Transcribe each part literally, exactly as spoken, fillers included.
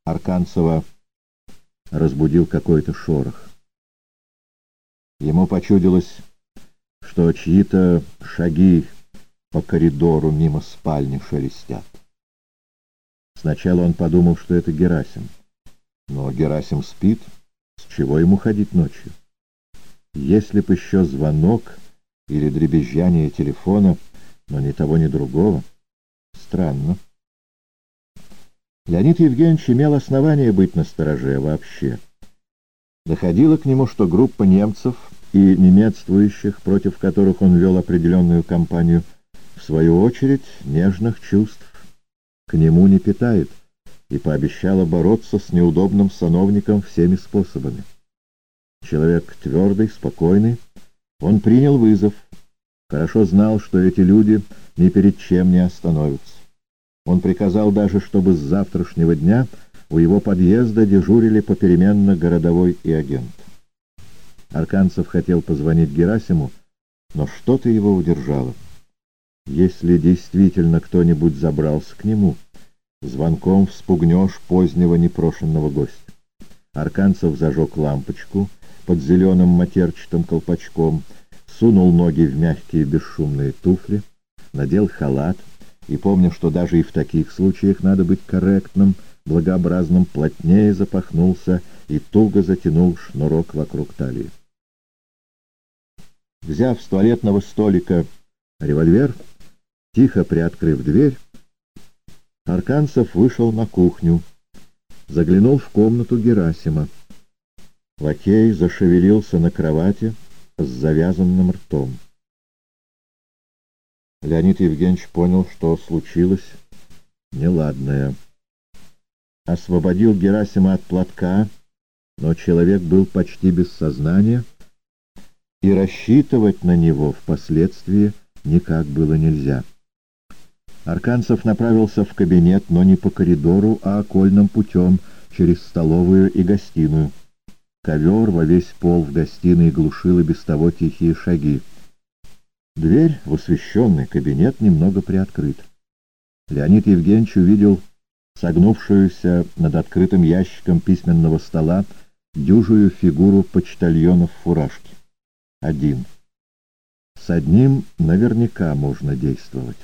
Арканцева разбудил какой-то шорох. Ему почудилось, что чьи-то шаги по коридору мимо спальни шелестят. Сначала он подумал, что это Герасим. Но Герасим спит, с чего ему ходить ночью? Если б еще звонок или дребезжание телефона, но ни того, ни другого. Странно. Леонид Евгеньевич имел основание быть настороже вообще. Доходило к нему, что группа немцев и немецствующих, против которых он вел определенную кампанию, в свою очередь нежных чувств к нему не питает, и пообещала бороться с неудобным сановником всеми способами. Человек твердый, спокойный, он принял вызов, хорошо знал, что эти люди ни перед чем не остановятся. Он приказал даже, чтобы с завтрашнего дня у его подъезда дежурили попеременно городовой и агент. Арканцев хотел позвонить Герасиму, но что-то его удержало. Если действительно кто-нибудь забрался к нему, звонком вспугнешь позднего непрошенного гостя. Арканцев зажег лампочку под зеленым матерчатым колпачком, сунул ноги в мягкие бесшумные туфли, надел халат и, помня, что даже и в таких случаях надо быть корректным, благообразным, плотнее запахнулся и туго затянул шнурок вокруг талии. Взяв с туалетного столика револьвер, тихо приоткрыв дверь, Арканцев вышел на кухню, заглянул в комнату Герасима. Лакей зашевелился на кровати с завязанным ртом. Леонид Евгеньевич понял, что случилось неладное. Освободил Герасима от платка, но человек был почти без сознания, и рассчитывать на него впоследствии никак было нельзя. Арканцев направился в кабинет, но не по коридору, а окольным путем, через столовую и гостиную. Ковер во весь пол в гостиной глушил и без того тихие шаги. Дверь в освещенный кабинет немного приоткрыта. Леонид Евгеньевич увидел согнувшуюся над открытым ящиком письменного стола дюжую фигуру почтальона в фуражке. Один. С одним наверняка можно действовать.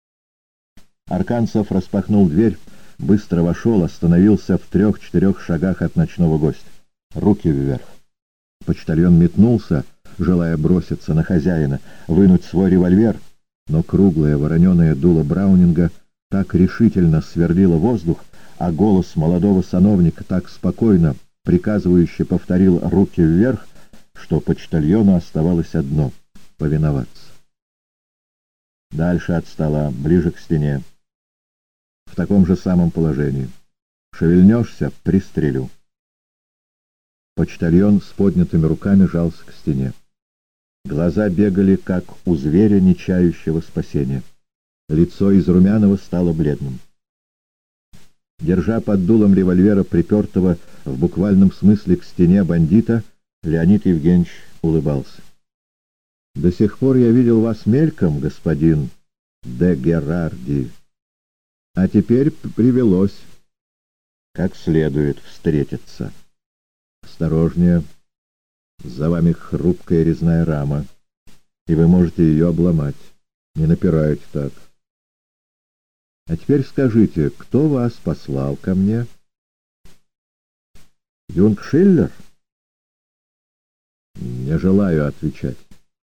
Арканцев распахнул дверь, быстро вошел, остановился в трех-четырех шагах от ночного гостя. Руки вверх. Почтальон метнулся, желая броситься на хозяина, вынуть свой револьвер, но круглое вороненое дуло Браунинга так решительно сверлило воздух, а голос молодого сановника так спокойно, приказывающе повторил «руки вверх», что почтальону оставалось одно — повиноваться. Дальше от стола, ближе к стене. В таком же самом положении. Шевельнешься — пристрелю. Почтальон с поднятыми руками жался к стене. Глаза бегали, как у зверя, не чающего спасения. Лицо из румяного стало бледным. Держа под дулом револьвера, припертого в буквальном смысле к стене бандита, Леонид Евгеньевич улыбался. «До сих пор я видел вас мельком, господин де Герарди, а теперь привелось как следует встретиться. Осторожнее, за вами хрупкая резная рама, и вы можете ее обломать. Не напирайте так. А теперь скажите, кто вас послал ко мне? Юнг Шиллер? Не желаю отвечать.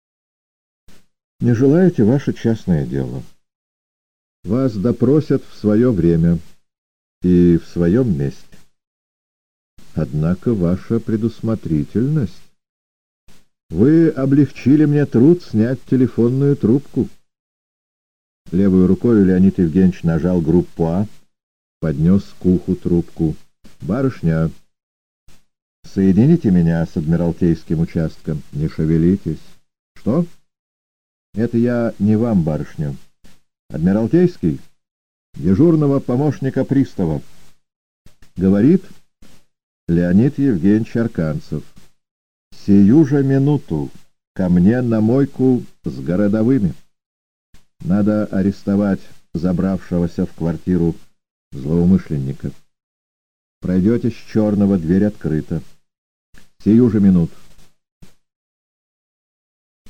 Не желаете — ваше частное дело. Вас допросят в свое время и в своем месте. Однако ваша предусмотрительность. Вы облегчили мне труд снять телефонную трубку. Левой рукой Леонид Евгеньевич нажал группу А, поднес к уху трубку. «Барышня, соедините меня с Адмиралтейским участком». «Не шевелитесь». «Что?» «Это я не вам, барышня. Адмиралтейский? Дежурного помощника пристава». Говорит Леонид Евгеньевич Арканцев. «Сию же минуту ко мне на мойку с городовыми. Надо арестовать забравшегося в квартиру злоумышленника». Пройдете с черного, дверь открыта. Сию же минуту.